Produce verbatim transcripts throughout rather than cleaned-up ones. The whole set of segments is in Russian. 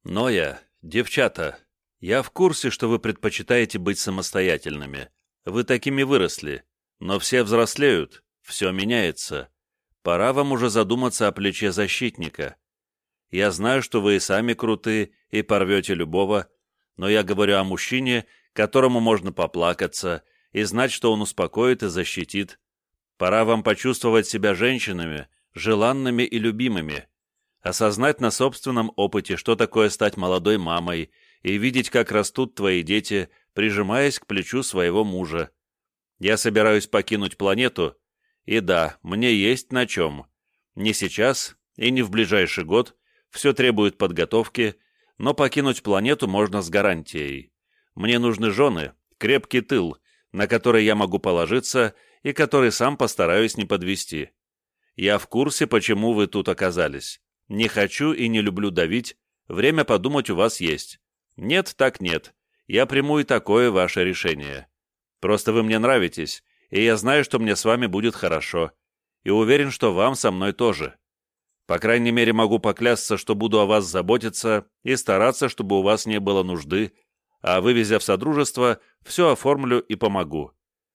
Ноя, девчата, я в курсе, что вы предпочитаете быть самостоятельными. Вы такими выросли. Но все взрослеют, все меняется. Пора вам уже задуматься о плече защитника. Я знаю, что вы и сами круты, и порвете любого, но я говорю о мужчине, которому можно поплакаться, и знать, что он успокоит и защитит. Пора вам почувствовать себя женщинами, желанными и любимыми, осознать на собственном опыте, что такое стать молодой мамой, и видеть, как растут твои дети, прижимаясь к плечу своего мужа. Я собираюсь покинуть планету, и да, мне есть на чем. Не сейчас и не в ближайший год, все требует подготовки, но покинуть планету можно с гарантией. Мне нужны жены, крепкий тыл, на который я могу положиться и который сам постараюсь не подвести. Я в курсе, почему вы тут оказались. Не хочу и не люблю давить, время подумать у вас есть. Нет, так нет. Я приму и такое ваше решение. Просто вы мне нравитесь, и я знаю, что мне с вами будет хорошо. И уверен, что вам со мной тоже. По крайней мере, могу поклясться, что буду о вас заботиться и стараться, чтобы у вас не было нужды, а вывезя в Содружество, все оформлю и помогу.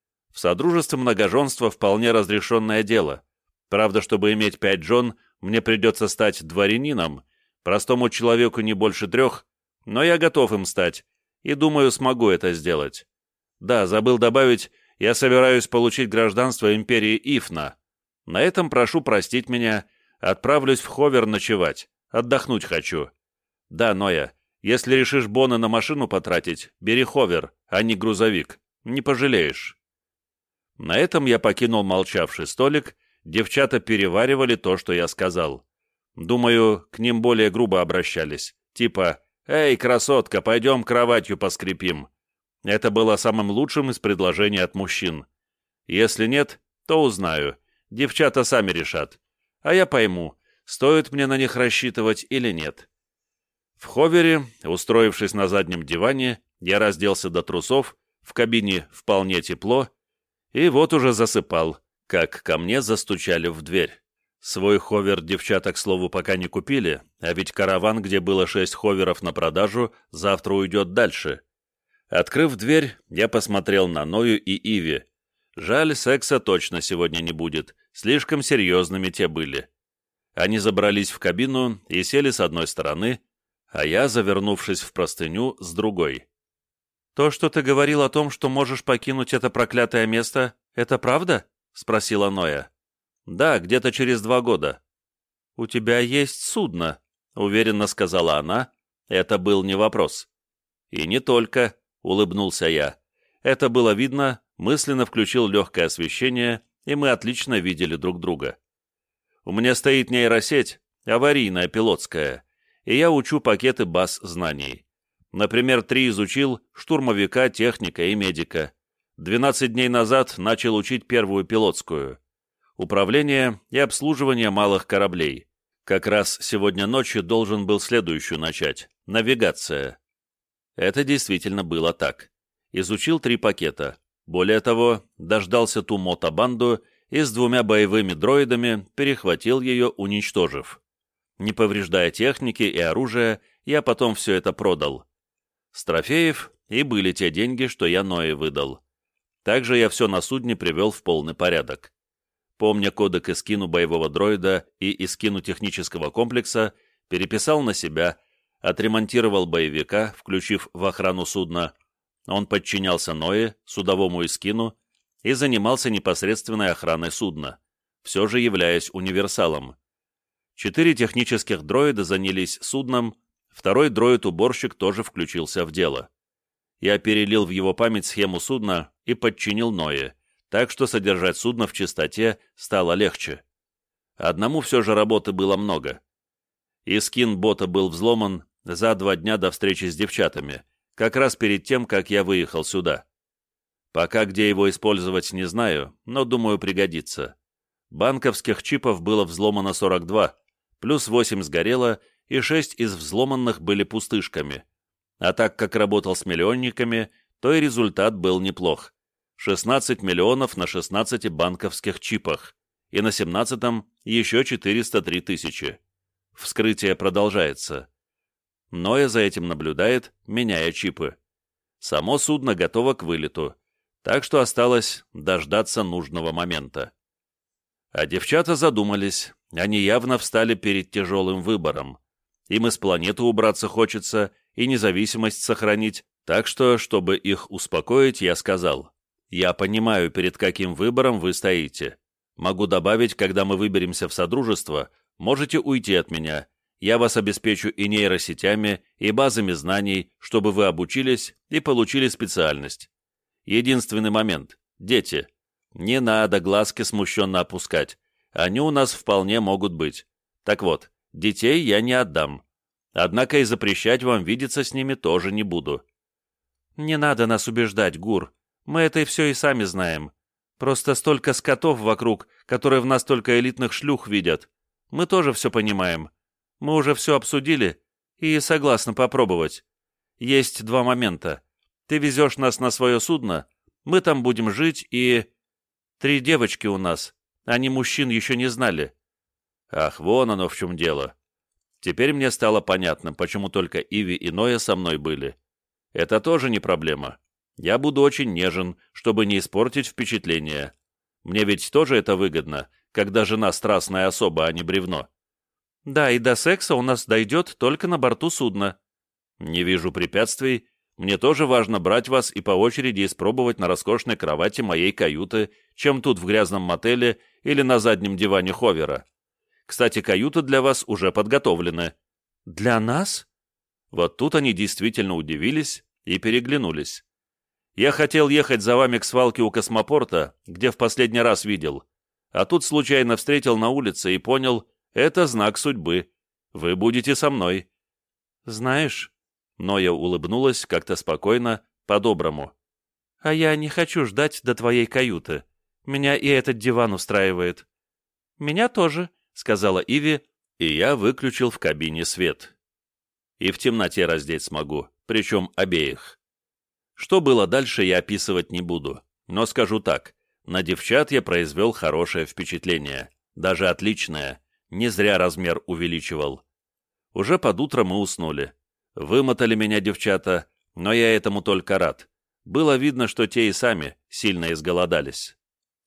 В Содружестве многоженство вполне разрешенное дело. Правда, чтобы иметь пять жен, мне придется стать дворянином, простому человеку не больше трех, но я готов им стать, и думаю, смогу это сделать. Да, забыл добавить, я собираюсь получить гражданство империи Ифна. На этом прошу простить меня, отправлюсь в Ховер ночевать, отдохнуть хочу. Да, Ноя, если решишь боны на машину потратить, бери Ховер, а не грузовик, не пожалеешь. На этом я покинул молчавший столик. Девчата переваривали то, что я сказал. Думаю, к ним более грубо обращались. Типа «Эй, красотка, пойдем кроватью поскрипим». Это было самым лучшим из предложений от мужчин. Если нет, то узнаю. Девчата сами решат. А я пойму, стоит мне на них рассчитывать или нет. В Ховере, устроившись на заднем диване, я разделся до трусов, в кабине вполне тепло, и вот уже засыпал, как ко мне застучали в дверь. Свой ховер девчата, к слову, пока не купили, а ведь караван, где было шесть ховеров на продажу, завтра уйдет дальше. Открыв дверь, я посмотрел на Ною и Иви. Жаль, секса точно сегодня не будет, слишком серьезными те были. Они забрались в кабину и сели с одной стороны, а я, завернувшись в простыню, с другой. «То, что ты говорил о том, что можешь покинуть это проклятое место, это правда?» — спросила Ноя. «Да, где-то через два года». «У тебя есть судно», — уверенно сказала она. Это был не вопрос. «И не только», — улыбнулся я. Это было видно, мысленно включил легкое освещение, и мы отлично видели друг друга. «У меня стоит нейросеть, аварийная, пилотская, и я учу пакеты баз знаний. Например, три изучил штурмовика, техника и медика. двенадцать дней назад начал учить первую пилотскую. Управление и обслуживание малых кораблей. Как раз сегодня ночью должен был следующую начать. Навигация». Это действительно было так. Изучил три пакета. Более того, дождался ту мотобанду и с двумя боевыми дроидами перехватил ее, уничтожив. Не повреждая техники и оружия, я потом все это продал. С трофеев и были те деньги, что я Ное выдал. Также я все на судне привел в полный порядок. Помня кодек Искину боевого дроида и Искину технического комплекса, переписал на себя, отремонтировал боевика, включив в охрану судна. Он подчинялся Ное, судовому Искину, и занимался непосредственной охраной судна, все же являясь универсалом. Четыре технических дроида занялись судном, второй дроид-уборщик тоже включился в дело. Я перелил в его память схему судна и подчинил Ное, так что содержать судно в чистоте стало легче. Одному все же работы было много. Искин бота был взломан за два дня до встречи с девчатами, как раз перед тем, как я выехал сюда. Пока где его использовать не знаю, но думаю пригодится. Банковских чипов было взломано сорок два, плюс восемь сгорело, и шесть из взломанных были пустышками. А так как работал с миллионниками, то и результат был неплох. шестнадцать миллионов на шестнадцати банковских чипах, и на семнадцатом еще четыреста три тысячи. Вскрытие продолжается. Ноя за этим наблюдает, меняя чипы. Само судно готово к вылету, так что осталось дождаться нужного момента. А девчата задумались, они явно встали перед тяжелым выбором. Им из планеты убраться хочется и независимость сохранить, так что, чтобы их успокоить, я сказал: «Я понимаю, перед каким выбором вы стоите. Могу добавить, когда мы выберемся в Содружество, можете уйти от меня. Я вас обеспечу и нейросетями, и базами знаний, чтобы вы обучились и получили специальность. Единственный момент — дети. Не надо глазки смущенно опускать. Они у нас вполне могут быть. Так вот, детей я не отдам. Однако и запрещать вам видеться с ними тоже не буду». «Не надо нас убеждать, Гур. Мы это и все и сами знаем. Просто столько скотов вокруг, которые в нас только элитных шлюх видят. Мы тоже все понимаем. Мы уже все обсудили и согласны попробовать. Есть два момента. Ты везешь нас на свое судно, мы там будем жить и... Три девочки у нас. Они мужчин еще не знали». Ах, вон оно в чем дело. Теперь мне стало понятно, почему только Иви и Ноя со мной были. Это тоже не проблема. Я буду очень нежен, чтобы не испортить впечатление. Мне ведь тоже это выгодно, когда жена страстная особа, а не бревно. Да, и до секса у нас дойдет только на борту судна. Не вижу препятствий. Мне тоже важно брать вас и по очереди испробовать на роскошной кровати моей каюты, чем тут в грязном мотеле или на заднем диване ховера. Кстати, каюты для вас уже подготовлены. Для нас? Вот тут они действительно удивились и переглянулись. Я хотел ехать за вами к свалке у космопорта, где в последний раз видел. А тут случайно встретил на улице и понял, это знак судьбы. Вы будете со мной. Знаешь, Ноя улыбнулась как-то спокойно, по-доброму. А я не хочу ждать до твоей каюты. Меня и этот диван устраивает. Меня тоже, сказала Иви, и я выключил в кабине свет. И в темноте раздеть смогу, причем обеих. Что было дальше, я описывать не буду, но скажу так, на девчат я произвел хорошее впечатление, даже отличное, не зря размер увеличивал. Уже под утро мы уснули. Вымотали меня девчата, но я этому только рад. Было видно, что те и сами сильно изголодались.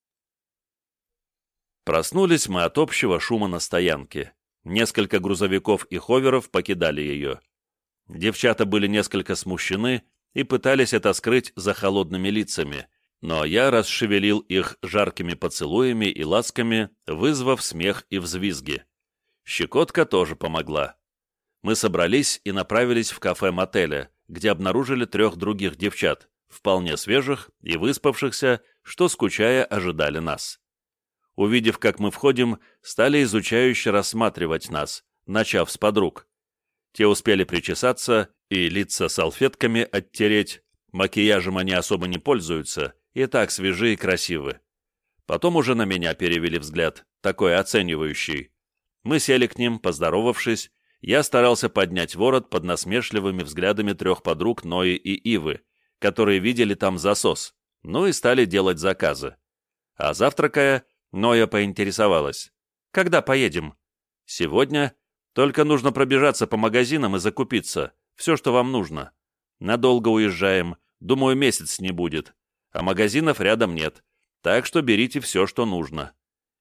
Проснулись мы от общего шума на стоянке. Несколько грузовиков и ховеров покидали ее. Девчата были несколько смущены и пытались это скрыть за холодными лицами, но я расшевелил их жаркими поцелуями и ласками, вызвав смех и взвизги. Щекотка тоже помогла. Мы собрались и направились в кафе мотеля, где обнаружили трех других девчат, вполне свежих и выспавшихся, что, скучая, ожидали нас. Увидев, как мы входим, стали изучающе рассматривать нас, начав с подруг. Те успели причесаться и лица салфетками оттереть, макияжем они особо не пользуются, и так свежи и красивы. Потом уже на меня перевели взгляд, такой оценивающий. Мы сели к ним, поздоровавшись, я старался поднять ворот под насмешливыми взглядами трех подруг Нои и Ивы, которые видели там засос, ну и стали делать заказы. А завтракая, Ноя поинтересовалась. «Когда поедем?» «Сегодня. Только нужно пробежаться по магазинам и закупиться. Все, что вам нужно. Надолго уезжаем. Думаю, месяц не будет. А магазинов рядом нет. Так что берите все, что нужно».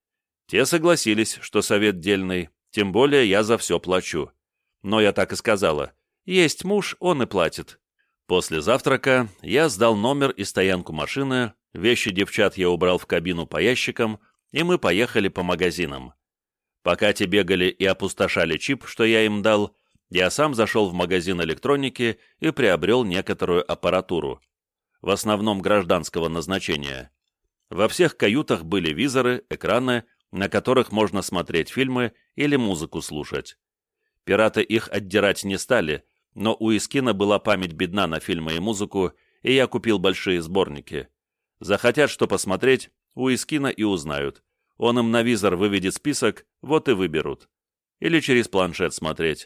Те согласились, что совет дельный, тем более я за все плачу. Но я так и сказала. Есть муж, он и платит. После завтрака я сдал номер и стоянку машины, вещи девчат я убрал в кабину по ящикам, и мы поехали по магазинам. Пока те бегали и опустошали чип, что я им дал, я сам зашел в магазин электроники и приобрел некоторую аппаратуру, в основном гражданского назначения. Во всех каютах были визоры, экраны, на которых можно смотреть фильмы или музыку слушать. Пираты их отдирать не стали, но у Искина была память бедна на фильмы и музыку, и я купил большие сборники. Захотят что посмотреть, у Искина и узнают. Он им на визор выведет список, вот и выберут. Или через планшет смотреть.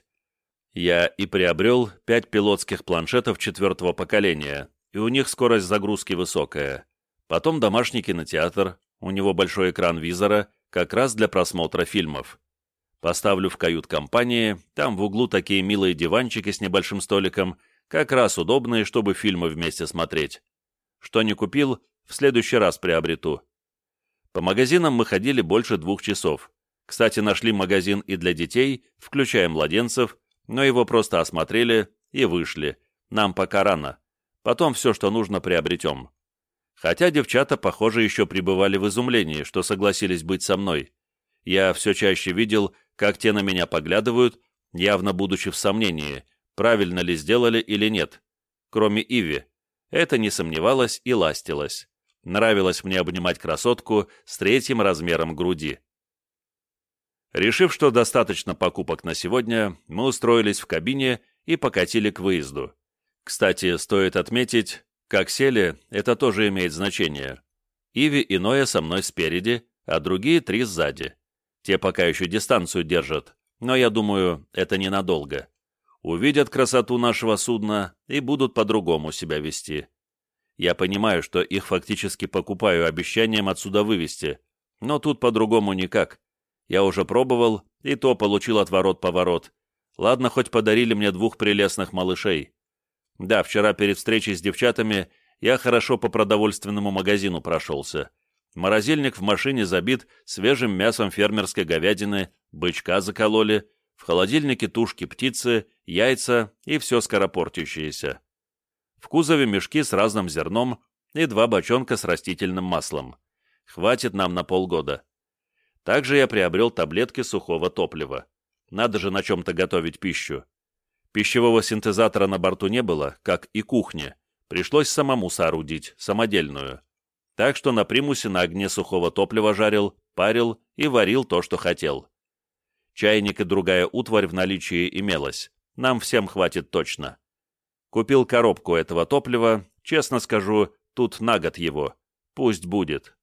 Я и приобрел пять пилотских планшетов четвертого поколения, и у них скорость загрузки высокая. Потом домашний кинотеатр, у него большой экран визора, как раз для просмотра фильмов. Поставлю в кают-компании, там в углу такие милые диванчики с небольшим столиком, как раз удобные, чтобы фильмы вместе смотреть. Что не купил, в следующий раз приобрету. По магазинам мы ходили больше двух часов. Кстати, нашли магазин и для детей, включая младенцев, но его просто осмотрели и вышли. Нам пока рано. Потом все, что нужно, приобретем. Хотя девчата, похоже, еще пребывали в изумлении, что согласились быть со мной. Я все чаще видел, как те на меня поглядывают, явно будучи в сомнении, правильно ли сделали или нет. Кроме Иви. Это не сомневалась и ластилась. Нравилось мне обнимать красотку с третьим размером груди. Решив, что достаточно покупок на сегодня, мы устроились в кабине и покатили к выезду. Кстати, стоит отметить, как сели, это тоже имеет значение. Иви и Ноя со мной спереди, а другие три сзади. Те пока еще дистанцию держат, но я думаю, это ненадолго. Увидят красоту нашего судна и будут по-другому себя вести. Я понимаю, что их фактически покупаю обещанием отсюда вывести, но тут по-другому никак. Я уже пробовал, и то получил отворот-поворот. Ладно, хоть подарили мне двух прелестных малышей. Да, вчера перед встречей с девчатами я хорошо по продовольственному магазину прошелся. Морозильник в машине забит свежим мясом фермерской говядины, бычка закололи, в холодильнике тушки птицы, яйца и все скоропортящееся. В кузове мешки с разным зерном и два бочонка с растительным маслом. Хватит нам на полгода. Также я приобрел таблетки сухого топлива. Надо же на чем-то готовить пищу. Пищевого синтезатора на борту не было, как и кухни. Пришлось самому соорудить, самодельную. Так что на примусе на огне сухого топлива жарил, парил и варил то, что хотел. Чайник и другая утварь в наличии имелась. Нам всем хватит точно. Купил коробку этого топлива, честно скажу, тут на год его. Пусть будет.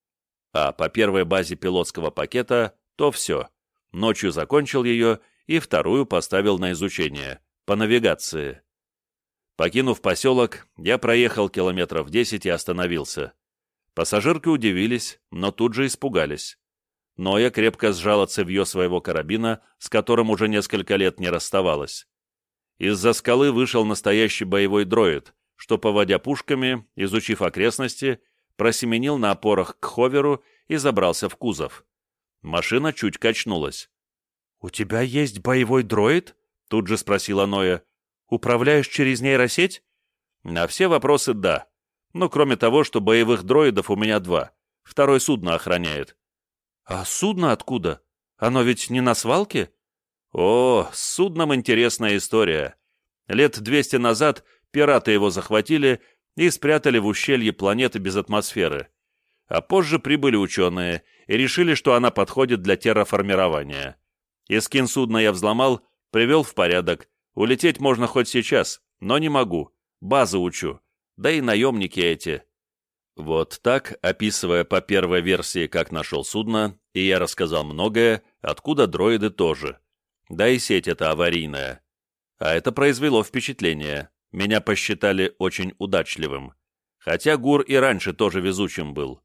А по первой базе пилотского пакета, то все. Ночью закончил ее и вторую поставил на изучение, по навигации. Покинув поселок, я проехал километров десять и остановился. Пассажирки удивились, но тут же испугались. Ноя крепко сжала цевье своего карабина, с которым уже несколько лет не расставалась. Из-за скалы вышел настоящий боевой дроид, что, поводя пушками, изучив окрестности, просеменил на опорах к ховеру и забрался в кузов. Машина чуть качнулась. «У тебя есть боевой дроид?» — тут же спросила Ноя. «Управляешь через нейросеть?» «На все вопросы да. Ну, кроме того, что боевых дроидов у меня два. Второй судно охраняет». «А судно откуда? Оно ведь не на свалке?» «О, с судном интересная история. Лет двести назад пираты его захватили и спрятали в ущелье планеты без атмосферы. А позже прибыли ученые и решили, что она подходит для терраформирования. Эскин судна я взломал, привел в порядок. Улететь можно хоть сейчас, но не могу. Базы учу. Да и наемники эти». Вот так, описывая по первой версии, как нашел судно, и я рассказал многое, откуда дроиды тоже. Да и сеть эта аварийная. А это произвело впечатление. Меня посчитали очень удачливым. Хотя Гур и раньше тоже везучим был.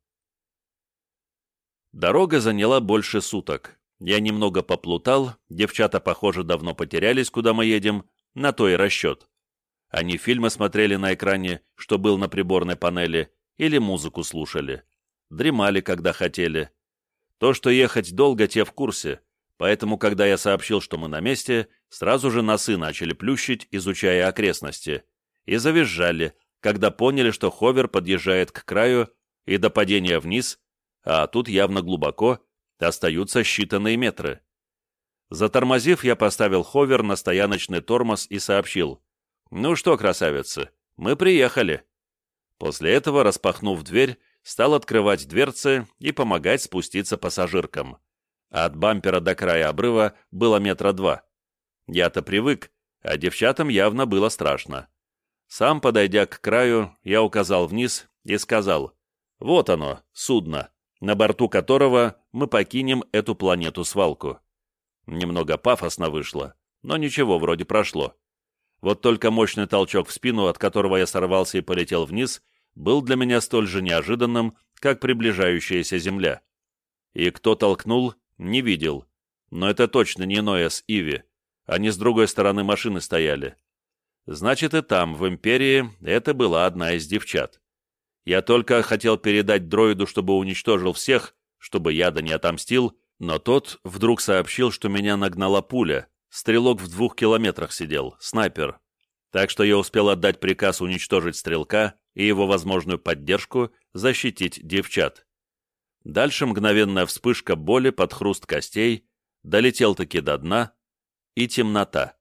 Дорога заняла больше суток. Я немного поплутал, девчата, похоже, давно потерялись, куда мы едем, на то и расчет. Они фильмы смотрели на экране, что был на приборной панели, или музыку слушали. Дремали, когда хотели. То, что ехать долго, те в курсе, поэтому, когда я сообщил, что мы на месте, сразу же носы начали плющить, изучая окрестности, и завизжали, когда поняли, что ховер подъезжает к краю, и до падения вниз, а тут явно глубоко, остаются считанные метры. Затормозив, я поставил ховер на стояночный тормоз и сообщил: «Ну что, красавицы, мы приехали». После этого, распахнув дверь, стал открывать дверцы и помогать спуститься пассажиркам. От бампера до края обрыва было метра два. Я-то привык, а девчатам явно было страшно. Сам, подойдя к краю, я указал вниз и сказал: «Вот оно, судно, на борту которого мы покинем эту планету-свалку». Немного пафосно вышло, но ничего, вроде прошло. Вот только мощный толчок в спину, от которого я сорвался и полетел вниз, был для меня столь же неожиданным, как приближающаяся земля. И кто толкнул, не видел. но это точно не Ноэс Иви. Они с другой стороны машины стояли. Значит, и там, в Империи, это была одна из девчат. Я только хотел передать дроиду, чтобы уничтожил всех, чтобы яда не отомстил, но тот вдруг сообщил, что меня нагнала пуля. Стрелок в двух километрах сидел, снайпер. Так что я успел отдать приказ уничтожить стрелка и его возможную поддержку защитить девчат. Дальше мгновенная вспышка боли под хруст костей, долетел-таки до дна, и темнота.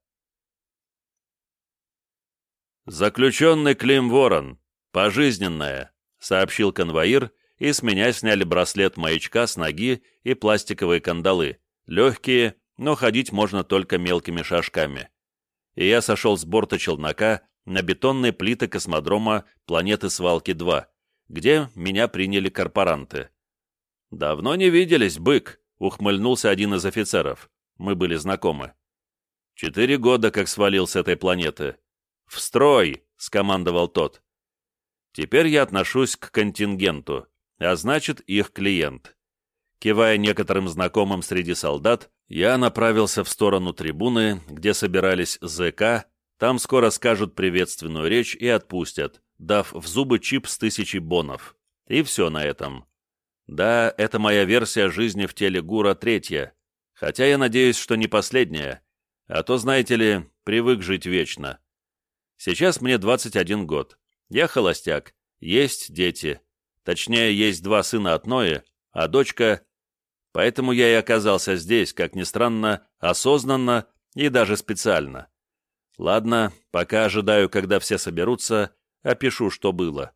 «Заключенный Клим Ворон, пожизненное», — сообщил конвоир, и с меня сняли браслет маячка с ноги и пластиковые кандалы, легкие, но ходить можно только мелкими шажками. И я сошел с борта челнока на бетонные плиты космодрома планеты Свалки-два, где меня приняли корпоранты. «Давно не виделись, бык», — ухмыльнулся один из офицеров. Мы были знакомы. «Четыре года, как свалил с этой планеты». «В строй!» — скомандовал тот. Теперь я отношусь к контингенту, а значит, их клиент. Кивая некоторым знакомым среди солдат, я направился в сторону трибуны, где собирались ЗК, там скоро скажут приветственную речь и отпустят, дав в зубы чип с тысячей бонов. И все на этом. Да, это моя версия жизни в теле Гура третья, хотя я надеюсь, что не последняя, а то, знаете ли, привык жить вечно. Сейчас мне двадцать один год. Я холостяк, есть дети. Точнее, есть два сына от Нои, а дочка... Поэтому я и оказался здесь, как ни странно, осознанно и даже специально. Ладно, пока ожидаю, когда все соберутся, опишу, что было.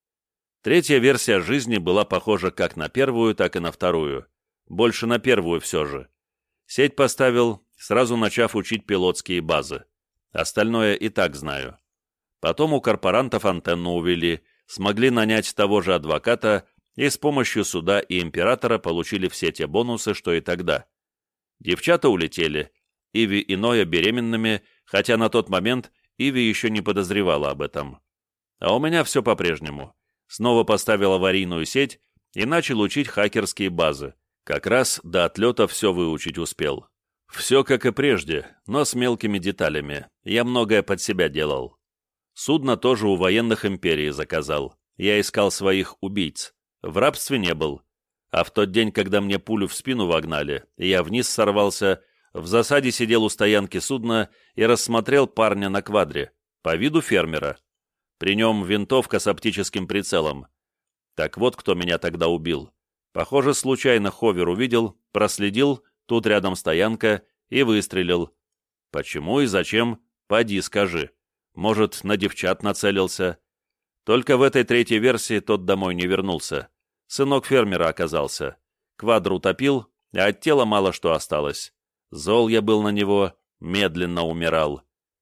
Третья версия жизни была похожа как на первую, так и на вторую. Больше на первую все же. Сеть поставил, сразу начав учить пилотские базы. Остальное и так знаю. Потом у корпорантов антенну увели, смогли нанять того же адвоката и с помощью суда и императора получили все те бонусы, что и тогда. Девчата улетели, Иви и Ноя беременными, хотя на тот момент Иви еще не подозревала об этом. А у меня все по-прежнему. Снова поставил аварийную сеть и начал учить хакерские базы. Как раз до отлета все выучить успел. Все как и прежде, но с мелкими деталями. Я многое под себя делал. Судно тоже у военных империи заказал. Я искал своих убийц. В рабстве не был. А в тот день, когда мне пулю в спину вогнали, и я вниз сорвался, в засаде сидел у стоянки судна и рассмотрел парня на квадре, по виду фермера. При нем винтовка с оптическим прицелом. Так вот, кто меня тогда убил. Похоже, случайно ховер увидел, проследил, тут рядом стоянка, и выстрелил. Почему и зачем, поди скажи. Может, на девчат нацелился. Только в этой третьей версии тот домой не вернулся. Сынок фермера оказался. Квадр утопил, а от тела мало что осталось. Зол я был на него, медленно умирал.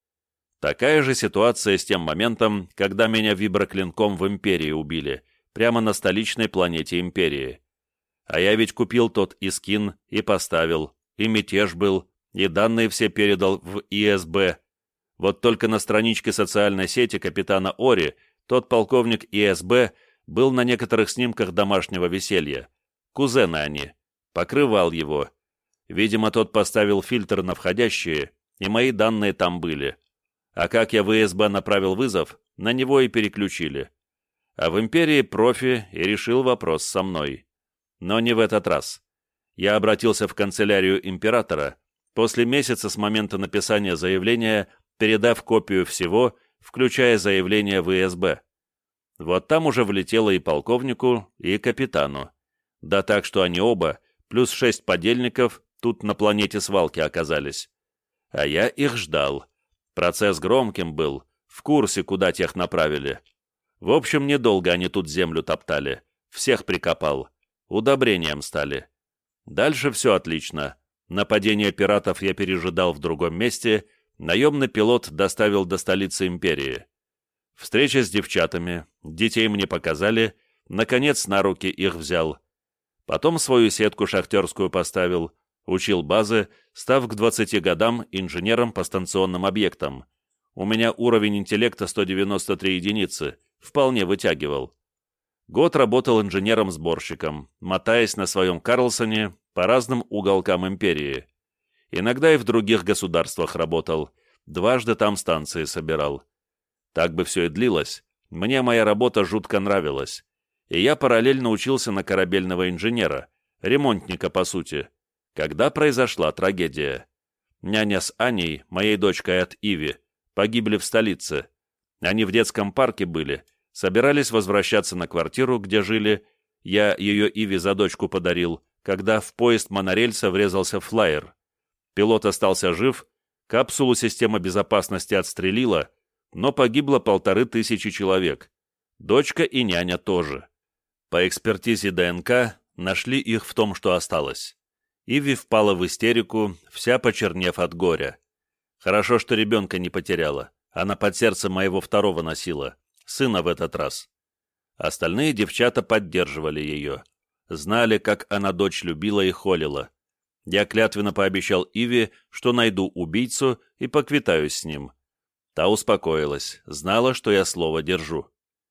Такая же ситуация с тем моментом, когда меня виброклинком в Империи убили, прямо на столичной планете Империи. А я ведь купил тот и скин, и поставил, и мятеж был, и данные все передал в И Эс Бэ. Вот только на страничке социальной сети капитана Ори тот полковник И Эс Бэ был на некоторых снимках домашнего веселья. Кузены они. Покрывал его. Видимо, тот поставил фильтр на входящие, и мои данные там были. А как я в И Эс Бэ направил вызов, на него и переключили. А в Империи профи и решил вопрос со мной. Но не в этот раз. Я обратился в канцелярию императора, после месяца с момента написания заявления, передав копию всего, включая заявление в И Эс Бэ. Вот там уже влетело и полковнику, и капитану. Да так, что они оба, плюс шесть подельников, тут на планете Свалки оказались. А я их ждал. Процесс громким был, в курсе, куда тех направили. В общем, недолго они тут землю топтали. Всех прикопал. Удобрением стали. Дальше все отлично. Нападение пиратов я пережидал в другом месте, наемный пилот доставил до столицы Империи. Встреча с девчатами, детей мне показали, наконец на руки их взял. Потом свою сетку шахтерскую поставил, учил базы, став к двадцати годам инженером по станционным объектам. У меня уровень интеллекта сто девяносто три единицы, вполне вытягивал. Год работал инженером-сборщиком, мотаясь на своем Карлсоне по разным уголкам Империи. Иногда и в других государствах работал, дважды там станции собирал. Так бы все и длилось. Мне моя работа жутко нравилась. И я параллельно учился на корабельного инженера, ремонтника по сути, когда произошла трагедия. Няня с Аней, моей дочкой от Иви, погибли в столице. Они в детском парке были, собирались возвращаться на квартиру, где жили. Я ее Иви за дочку подарил, когда в поезд монорельса врезался флайер. Пилот остался жив, капсулу система безопасности отстрелила, но погибло полторы тысячи человек. Дочка и няня тоже. По экспертизе ДНК нашли их в том, что осталось. Иви впала в истерику, вся почернев от горя. Хорошо, что ребенка не потеряла. Она под сердцем моего второго носила, сына в этот раз. Остальные девчата поддерживали ее. Знали, как она дочь любила и холила. Я клятвенно пообещал Иви, что найду убийцу и поквитаюсь с ним. Та успокоилась, знала, что я слово держу.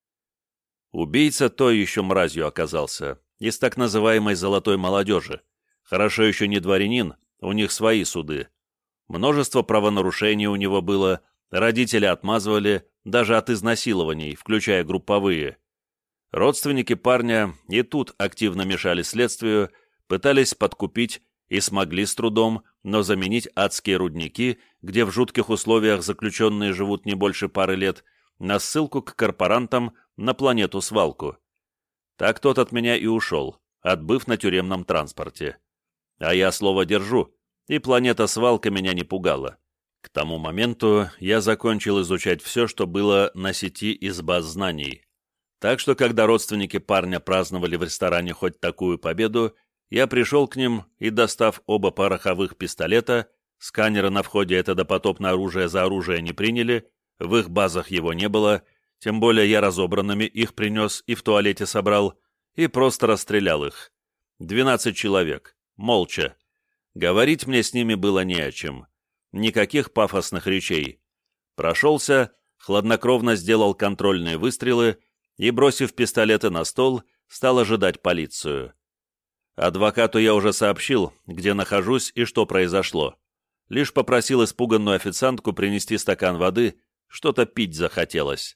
Убийца той еще мразью оказался, из так называемой «золотой молодежи». Хорошо еще не дворянин, у них свои суды. Множество правонарушений у него было, родители отмазывали, даже от изнасилований, включая групповые. Родственники парня и тут активно мешали следствию, пытались подкупить и смогли с трудом, но заменить адские рудники, где в жутких условиях заключенные живут не больше пары лет, на ссылку к корпорантам на планету-свалку. Так тот от меня и ушел, отбыв на тюремном транспорте. А я слово держу, и планета-свалка меня не пугала. К тому моменту я закончил изучать все, что было на сети из баз знаний. Так что, когда родственники парня праздновали в ресторане хоть такую победу, я пришел к ним и, достав оба пороховых пистолета, сканеры на входе это допотопное оружие за оружие не приняли, в их базах его не было, тем более я разобранными их принес и в туалете собрал, и просто расстрелял их. Двенадцать человек, молча. Говорить мне с ними было не о чем. Никаких пафосных речей. Прошелся, хладнокровно сделал контрольные выстрелы и, бросив пистолеты на стол, стал ожидать полицию. Адвокату я уже сообщил, где нахожусь и что произошло. Лишь попросил испуганную официантку принести стакан воды, что-то пить захотелось.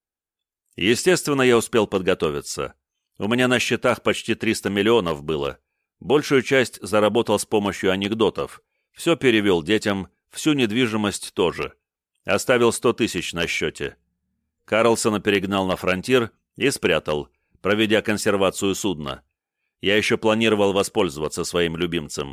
Естественно, я успел подготовиться. У меня на счетах почти триста миллионов было. Большую часть заработал с помощью анекдотов. Все перевел детям, всю недвижимость тоже. Оставил сто тысяч на счете. Карлсона перегнал на фронтир и спрятал, проведя консервацию судна. Я еще планировал воспользоваться своим любимцем.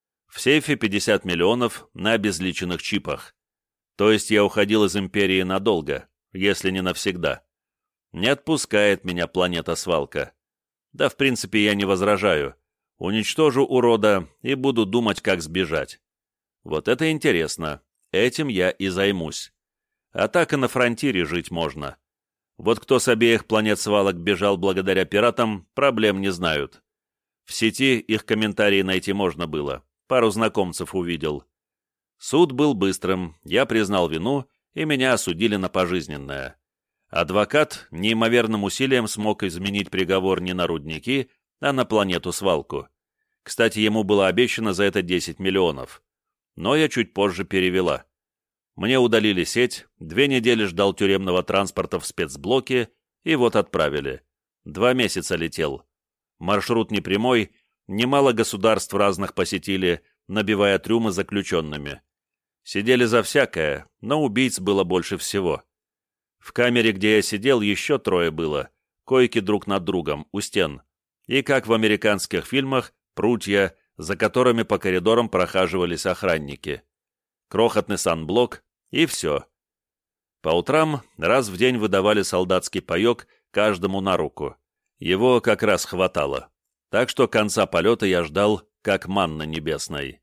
В сейфе пятьдесят миллионов на обезличенных чипах. То есть я уходил из империи надолго, если не навсегда. Не отпускает меня планета-свалка. Да, в принципе, я не возражаю. Уничтожу урода и буду думать, как сбежать. Вот это интересно. Этим я и займусь. А так и на фронтире жить можно. Вот кто с обеих планет-свалок бежал благодаря пиратам, проблем не знают. В сети их комментарии найти можно было. Пару знакомцев увидел. Суд был быстрым, я признал вину, и меня осудили на пожизненное. Адвокат неимоверным усилием смог изменить приговор не на рудники, а на планету-свалку. Кстати, ему было обещано за это десять миллионов. Но я чуть позже перевела. Мне удалили сеть, две недели ждал тюремного транспорта в спецблоке, и вот отправили. Два месяца летел. Маршрут непрямой, немало государств разных посетили, набивая трюмы заключенными. Сидели за всякое, но убийц было больше всего. В камере, где я сидел, еще трое было, койки друг над другом, у стен. И, как в американских фильмах, прутья, за которыми по коридорам прохаживались охранники. Крохотный санблок, и все. По утрам раз в день выдавали солдатский паек каждому на руку. Его как раз хватало. Так что конца полета я ждал, как манна небесной.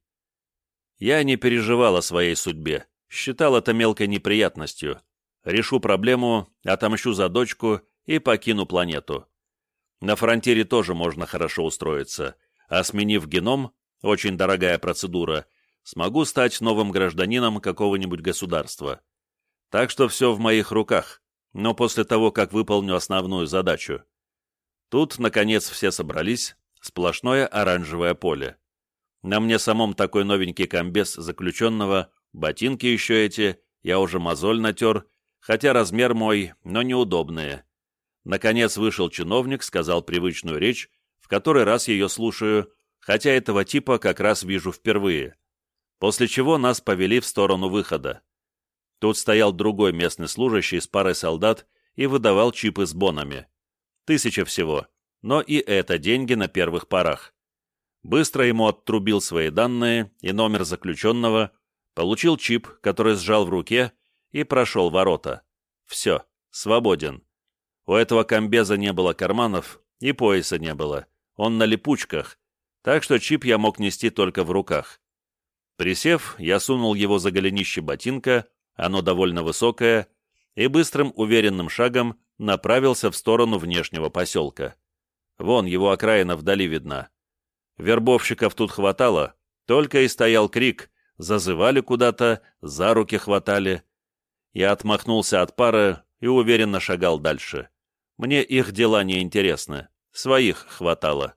Я не переживал о своей судьбе, считал это мелкой неприятностью. Решу проблему, отомщу за дочку и покину планету. На фронтире тоже можно хорошо устроиться, а сменив геном, очень дорогая процедура, смогу стать новым гражданином какого-нибудь государства. Так что все в моих руках, но после того, как выполню основную задачу. Тут, наконец, все собрались, сплошное оранжевое поле. На мне самом такой новенький комбез заключенного, ботинки еще эти, я уже мозоль натер, хотя размер мой, но неудобные. Наконец вышел чиновник, сказал привычную речь, в который раз ее слушаю, хотя этого типа как раз вижу впервые. После чего нас повели в сторону выхода. Тут стоял другой местный служащий с парой солдат и выдавал чипы с бонами. Тысяча всего, но и это деньги на первых порах. Быстро ему оттрубил свои данные и номер заключенного, получил чип, который сжал в руке, и прошел ворота. Все, свободен. У этого комбеза не было карманов, и пояса не было. Он на липучках, так что чип я мог нести только в руках. Присев, я сунул его за голенище ботинка, оно довольно высокое, и быстрым уверенным шагом направился в сторону внешнего поселка. Вон его окраина вдали видна. Вербовщиков тут хватало, только и стоял крик, зазывали куда-то, за руки хватали. Я отмахнулся от пары и уверенно шагал дальше. Мне их дела не интересны, своих хватало.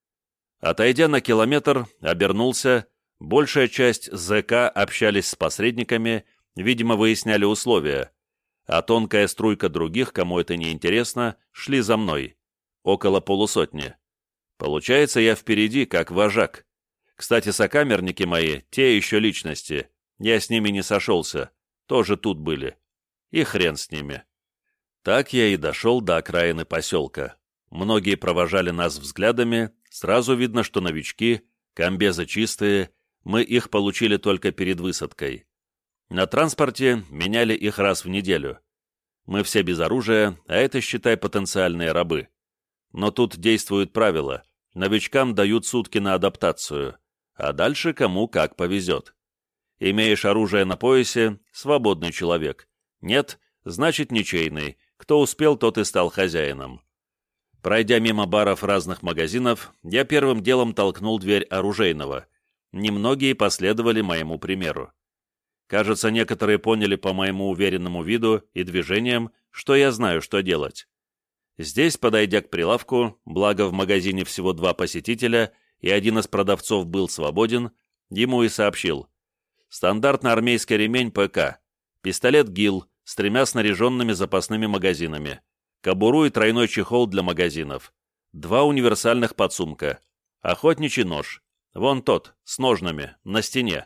Отойдя на километр, обернулся, большая часть ЗК общались с посредниками, видимо, выясняли условия, а тонкая струйка других, кому это не интересно, шли за мной, около полусотни. Получается, я впереди, как вожак. Кстати, сокамерники мои, те еще личности, я с ними не сошелся, тоже тут были. И хрен с ними. Так я и дошел до окраины поселка. Многие провожали нас взглядами, сразу видно, что новички, комбезы чистые, мы их получили только перед высадкой. На транспорте меняли их раз в неделю. Мы все без оружия, а это, считай, потенциальные рабы. Но тут действуют правила. Новичкам дают сутки на адаптацию, а дальше кому как повезет. Имеешь оружие на поясе — свободный человек. Нет — значит ничейный. Кто успел, тот и стал хозяином. Пройдя мимо баров разных магазинов, я первым делом толкнул дверь оружейного. Немногие последовали моему примеру. Кажется, некоторые поняли по моему уверенному виду и движениям, что я знаю, что делать. Здесь, подойдя к прилавку, благо в магазине всего два посетителя, и один из продавцов был свободен, ему и сообщил. Стандартный армейский ремень ПК, пистолет ГИЛ с тремя снаряженными запасными магазинами, кобуру и тройной чехол для магазинов, два универсальных подсумка, охотничий нож, вон тот, с ножнами, на стене.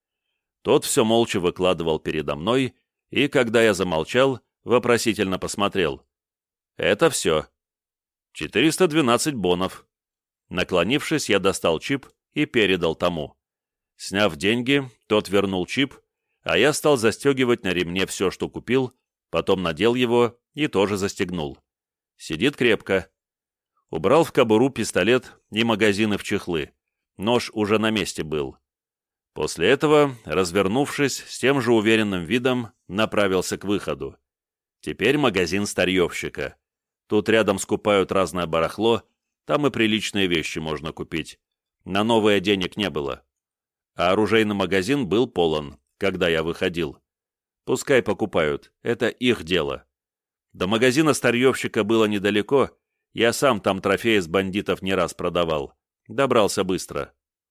Тот все молча выкладывал передо мной, и, когда я замолчал, вопросительно посмотрел. Это все. четыреста двенадцать бонов. Наклонившись, я достал чип и передал тому. Сняв деньги, тот вернул чип, а я стал застегивать на ремне все, что купил, потом надел его и тоже застегнул. Сидит крепко. Убрал в кобуру пистолет и магазины в чехлы. Нож уже на месте был. После этого, развернувшись, с тем же уверенным видом направился к выходу. Теперь магазин старьевщика. Тут рядом скупают разное барахло, там и приличные вещи можно купить. На новое денег не было. А оружейный магазин был полон, когда я выходил. Пускай покупают, это их дело. До магазина старьевщика было недалеко, я сам там трофеи с бандитов не раз продавал. Добрался быстро.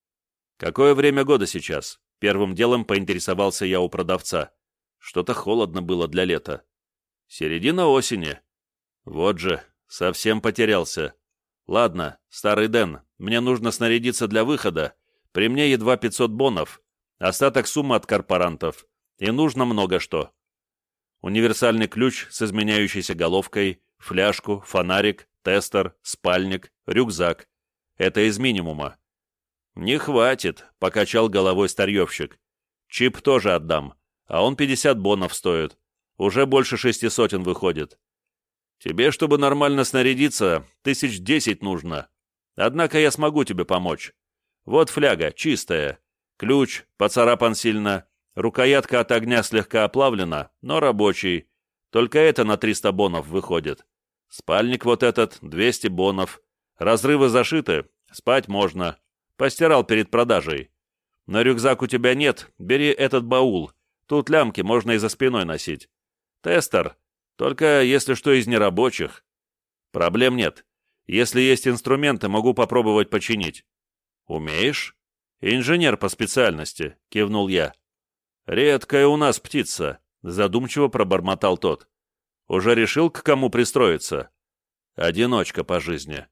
Какое время года сейчас? Первым делом поинтересовался я у продавца. Что-то холодно было для лета. Середина осени. Вот же, совсем потерялся. Ладно, старый Дэн, мне нужно снарядиться для выхода. При мне едва пятьсот бонов, остаток суммы от корпорантов. И нужно много что. Универсальный ключ с изменяющейся головкой, фляжку, фонарик, тестер, спальник, рюкзак. Это из минимума. «Не хватит», — покачал головой старьевщик. «Чип тоже отдам, а он пятьдесят бонов стоит. Уже больше шести сотен выходит. Тебе, чтобы нормально снарядиться, тысяч десять нужно. Однако я смогу тебе помочь. Вот фляга, чистая. Ключ, поцарапан сильно. Рукоятка от огня слегка оплавлена, но рабочий. Только это на триста бонов выходит. Спальник вот этот, двести бонов. Разрывы зашиты, спать можно. Постирал перед продажей. Но рюкзак у тебя нет, бери этот баул. Тут лямки можно и за спиной носить. Тестер, только если что из нерабочих. Проблем нет. Если есть инструменты, могу попробовать починить. Умеешь? «Инженер по специальности», — кивнул я. «Редкая у нас птица», — задумчиво пробормотал тот. «Уже решил, к кому пристроиться?» «Одиночка по жизни».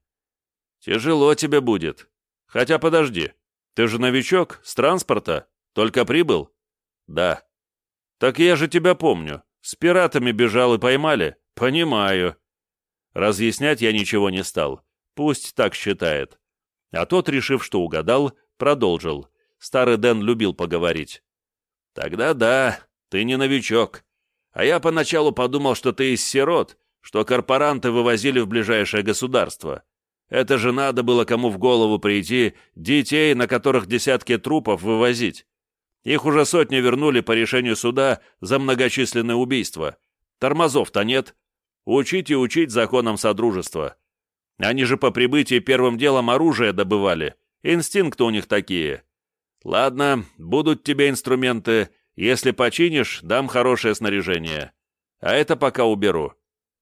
«Тяжело тебе будет. Хотя подожди, ты же новичок, с транспорта, только прибыл?» «Да». «Так я же тебя помню. С пиратами бежал и поймали. Понимаю». Разъяснять я ничего не стал. Пусть так считает. А тот, решив, что угадал, продолжил. Старый Дэн любил поговорить. «Тогда да, ты не новичок. А я поначалу подумал, что ты из сирот, что корпоранты вывозили в ближайшее государство. Это же надо было кому в голову прийти детей, на которых десятки трупов, вывозить. Их уже сотни вернули по решению суда за многочисленные убийства. Тормозов-то нет. Учить и учить законам содружества. Они же по прибытии первым делом оружие добывали. Инстинкты у них такие. Ладно, будут тебе инструменты. Если починишь, дам хорошее снаряжение. А это пока уберу.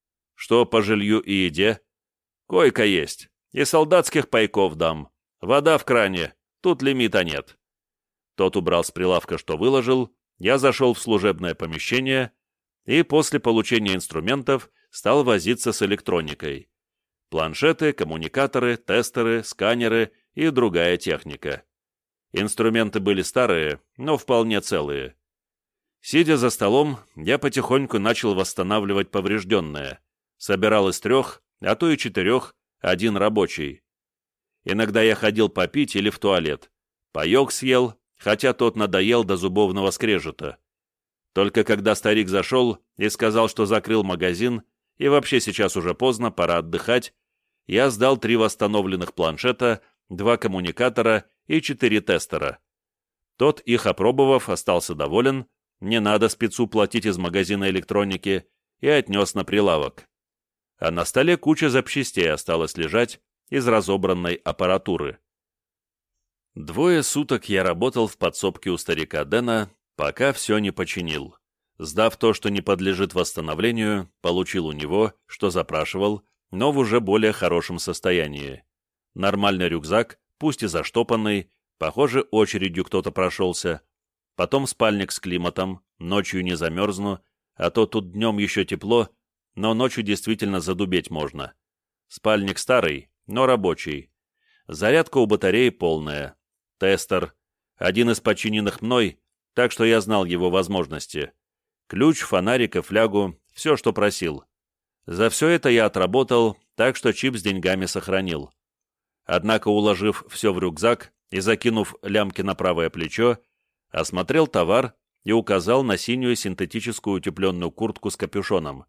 Что по жилью и еде? Койка есть. И солдатских пайков дам. Вода в кране. Тут лимита нет». Тот убрал с прилавка, что выложил, я зашел в служебное помещение и после получения инструментов стал возиться с электроникой. Планшеты, коммуникаторы, тестеры, сканеры и другая техника. Инструменты были старые, но вполне целые. Сидя за столом, я потихоньку начал восстанавливать поврежденное. Собирал из трех, а то и четырех, один рабочий. Иногда я ходил попить или в туалет. Паек съел, хотя тот надоел до зубовного скрежета. Только когда старик зашел и сказал, что закрыл магазин, и вообще сейчас уже поздно, пора отдыхать, я сдал три восстановленных планшета, два коммуникатора и четыре тестера. Тот, их опробовав, остался доволен, не надо спецу платить из магазина электроники, и отнес на прилавок. А на столе куча запчастей осталась лежать из разобранной аппаратуры. Двое суток я работал в подсобке у старика Дэна, пока все не починил. Сдав то, что не подлежит восстановлению, получил у него, что запрашивал, но в уже более хорошем состоянии. Нормальный рюкзак, пусть и заштопанный, похоже, очередью кто-то прошелся. Потом спальник с климатом, ночью не замерзну, а то тут днем еще тепло, но ночью действительно задубеть можно. Спальник старый, но рабочий. Зарядка у батареи полная. Тестер. Один из починенных мной, так что я знал его возможности. Ключ, фонарик и флягу, все, что просил. За все это я отработал, так что чип с деньгами сохранил. Однако, уложив все в рюкзак и закинув лямки на правое плечо, осмотрел товар и указал на синюю синтетическую утепленную куртку с капюшоном.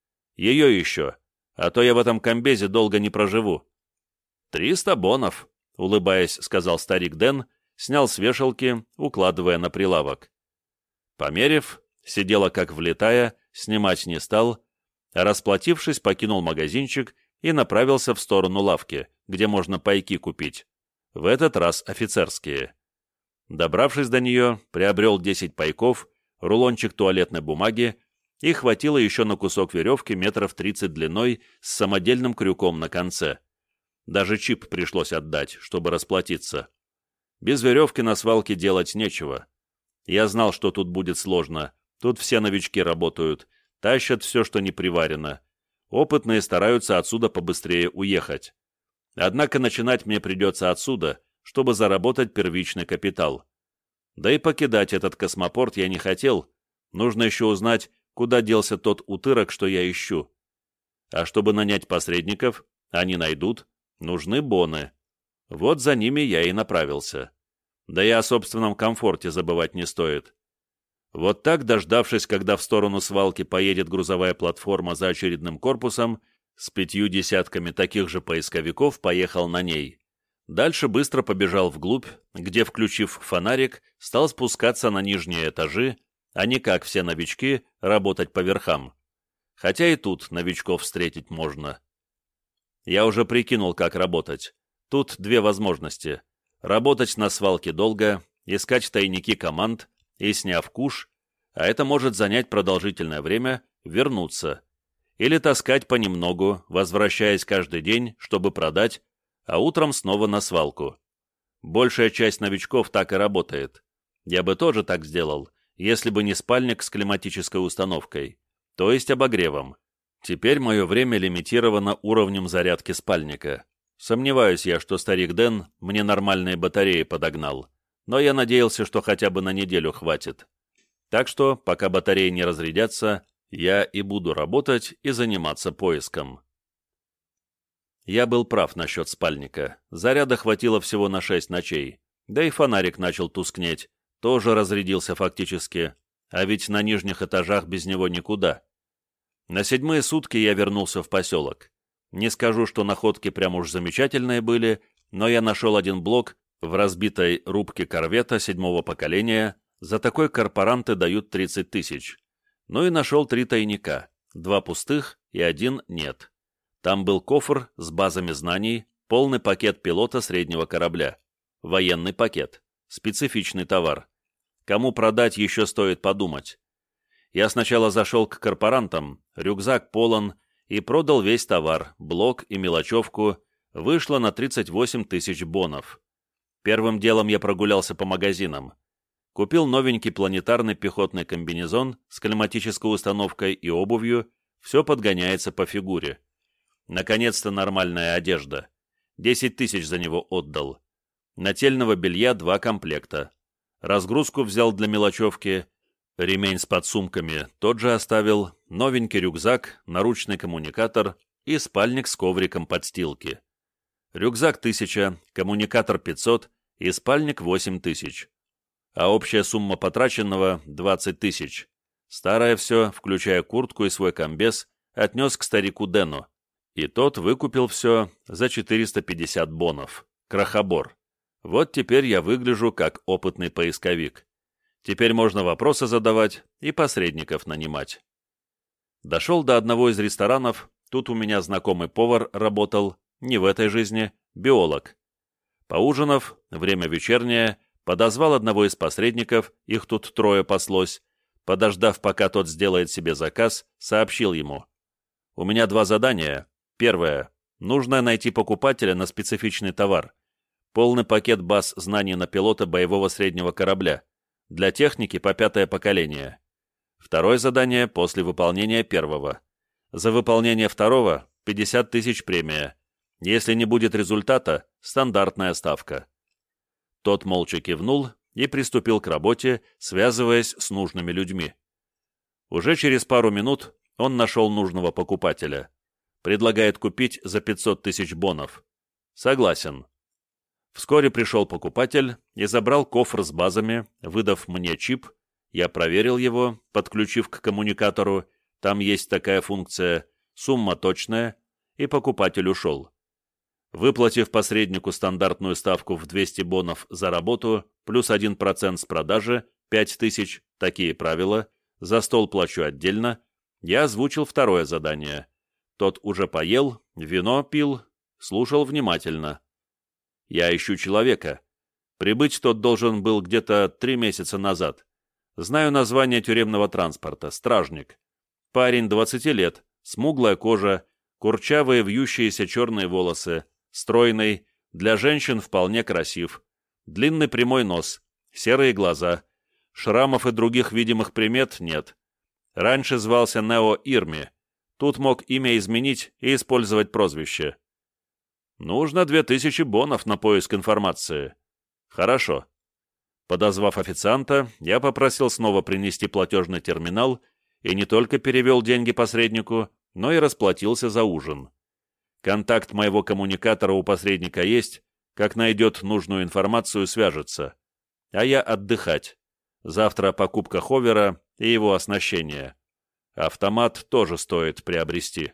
Ее еще, а то я в этом комбезе долго не проживу. «Триста бонов», — улыбаясь, сказал старик Дэн, снял с вешалки, укладывая на прилавок. Померив, сидела как влетая, снимать не стал, а расплатившись, покинул магазинчик и направился в сторону лавки, где можно пайки купить. В этот раз офицерские. Добравшись до нее, приобрел десять пайков, рулончик туалетной бумаги и хватило еще на кусок веревки метров тридцать длиной с самодельным крюком на конце. Даже чип пришлось отдать, чтобы расплатиться. Без веревки на свалке делать нечего. Я знал, что тут будет сложно. Тут все новички работают, тащат все, что не приварено. Опытные стараются отсюда побыстрее уехать. Однако начинать мне придется отсюда, чтобы заработать первичный капитал. Да и покидать этот космопорт я не хотел. Нужно еще узнать, куда делся тот утырок, что я ищу. А чтобы нанять посредников, они найдут, нужны боны. Вот за ними я и направился. Да и о собственном комфорте забывать не стоит. Вот так, дождавшись, когда в сторону свалки поедет грузовая платформа за очередным корпусом, с пятью десятками таких же поисковиков поехал на ней. Дальше быстро побежал вглубь, где, включив фонарик, стал спускаться на нижние этажи, а не, как все новички, работать по верхам. Хотя и тут новичков встретить можно. Я уже прикинул, как работать. Тут две возможности. Работать на свалке долго, искать тайники команд и, сняв куш, а это может занять продолжительное время, вернуться. Или таскать понемногу, возвращаясь каждый день, чтобы продать, а утром снова на свалку. Большая часть новичков так и работает. Я бы тоже так сделал, если бы не спальник с климатической установкой, то есть обогревом. Теперь мое время лимитировано уровнем зарядки спальника. Сомневаюсь я, что старик Дэн мне нормальные батареи подогнал, но я надеялся, что хотя бы на неделю хватит. Так что, пока батареи не разрядятся, я и буду работать и заниматься поиском. Я был прав насчет спальника. Заряда хватило всего на шесть ночей. Да и фонарик начал тускнеть, тоже разрядился фактически, а ведь на нижних этажах без него никуда. На седьмые сутки я вернулся в поселок. Не скажу, что находки прям уж замечательные были, но я нашел один блок в разбитой рубке корвета седьмого поколения, за такой корпоранты дают тридцать тысяч. Ну и нашел три тайника, два пустых и один нет. Там был кофр с базами знаний, полный пакет пилота среднего корабля. Военный пакет. Специфичный товар. Кому продать, еще стоит подумать. Я сначала зашел к корпорантам, рюкзак полон, и продал весь товар, блок и мелочевку, вышло на тридцать восемь тысяч бонов. Первым делом я прогулялся по магазинам. Купил новенький планетарный пехотный комбинезон с климатической установкой и обувью, все подгоняется по фигуре. Наконец-то нормальная одежда. десять тысяч за него отдал. Нательного белья два комплекта. Разгрузку взял для мелочевки, ремень с подсумками тот же оставил, новенький рюкзак, наручный коммуникатор и спальник с ковриком подстилки. Рюкзак тысяча, коммуникатор пятьсот и спальник восемь тысяч. А общая сумма потраченного — двадцать тысяч. Старое все, включая куртку и свой комбез, отнес к старику Дэну. И тот выкупил все за четыреста пятьдесят бонов. Крохобор. Вот теперь я выгляжу как опытный поисковик. Теперь можно вопросы задавать и посредников нанимать. Дошел до одного из ресторанов, тут у меня знакомый повар работал, не в этой жизни, биолог. Поужинав, время вечернее, подозвал одного из посредников, их тут трое паслось, подождав, пока тот сделает себе заказ, сообщил ему. У меня два задания. Первое. Нужно найти покупателя на специфичный товар. Полный пакет баз знаний на пилота боевого среднего корабля. Для техники по пятое поколение. Второе задание после выполнения первого. За выполнение второго – пятьдесят тысяч премия. Если не будет результата – стандартная ставка. Тот молча кивнул и приступил к работе, связываясь с нужными людьми. Уже через пару минут он нашел нужного покупателя. Предлагает купить за пятьсот тысяч бонов. Согласен. Вскоре пришел покупатель и забрал кофр с базами, выдав мне чип. Я проверил его, подключив к коммуникатору, там есть такая функция, сумма точная, и покупатель ушел. Выплатив посреднику стандартную ставку в двести бонов за работу, плюс один процент с продажи, пять тысяч, такие правила, за стол плачу отдельно, я озвучил второе задание. Тот уже поел, вино пил, слушал внимательно. Я ищу человека. Прибыть тот должен был где-то три месяца назад. Знаю название тюремного транспорта, стражник. Парень двадцати лет, смуглая кожа, курчавые вьющиеся черные волосы, стройный, для женщин вполне красив, длинный прямой нос, серые глаза, шрамов и других видимых примет нет. Раньше звался Нео Ирми, тут мог имя изменить и использовать прозвище. Нужно две тысячи бонов на поиск информации. Хорошо. Подозвав официанта, я попросил снова принести платежный терминал и не только перевел деньги посреднику, но и расплатился за ужин. Контакт моего коммуникатора у посредника есть, как найдет нужную информацию, свяжется. А я отдыхать. Завтра покупка ховера и его оснащение. Автомат тоже стоит приобрести.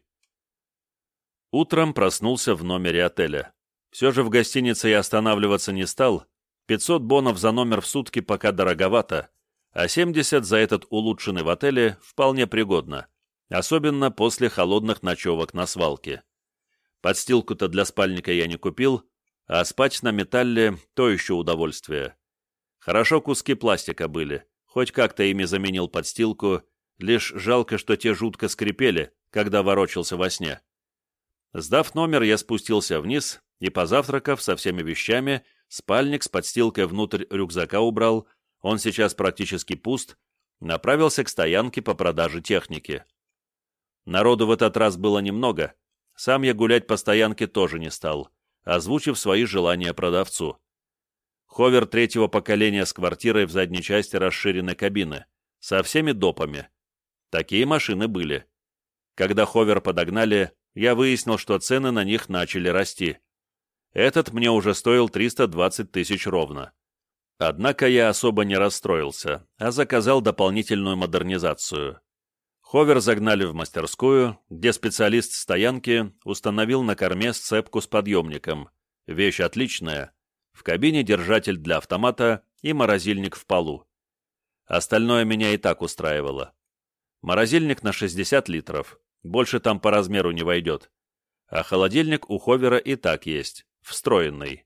Утром проснулся в номере отеля. Все же в гостинице я останавливаться не стал. пятьсот бонов за номер в сутки пока дороговато, а семьдесят за этот улучшенный в отеле вполне пригодно, особенно после холодных ночевок на свалке. Подстилку-то для спальника я не купил, а спать на металле — то еще удовольствие. Хорошо куски пластика были, хоть как-то ими заменил подстилку, лишь жалко, что те жутко скрипели, когда ворочался во сне. Сдав номер, я спустился вниз и, позавтракав со всеми вещами, Спальник с подстилкой внутрь рюкзака убрал, он сейчас практически пуст, направился к стоянке по продаже техники. Народу в этот раз было немного, сам я гулять по стоянке тоже не стал, озвучив свои желания продавцу. Ховер третьего поколения с квартирой в задней части расширенной кабины, со всеми допами. Такие машины были. Когда Ховер подогнали, я выяснил, что цены на них начали расти. Этот мне уже стоил триста двадцать тысяч ровно. Однако я особо не расстроился, а заказал дополнительную модернизацию. Ховер загнали в мастерскую, где специалист стоянки установил на корме сцепку с подъемником. Вещь отличная. В кабине держатель для автомата и морозильник в полу. Остальное меня и так устраивало. Морозильник на шестьдесят литров, больше там по размеру не войдет. А холодильник у Ховера и так есть, встроенный.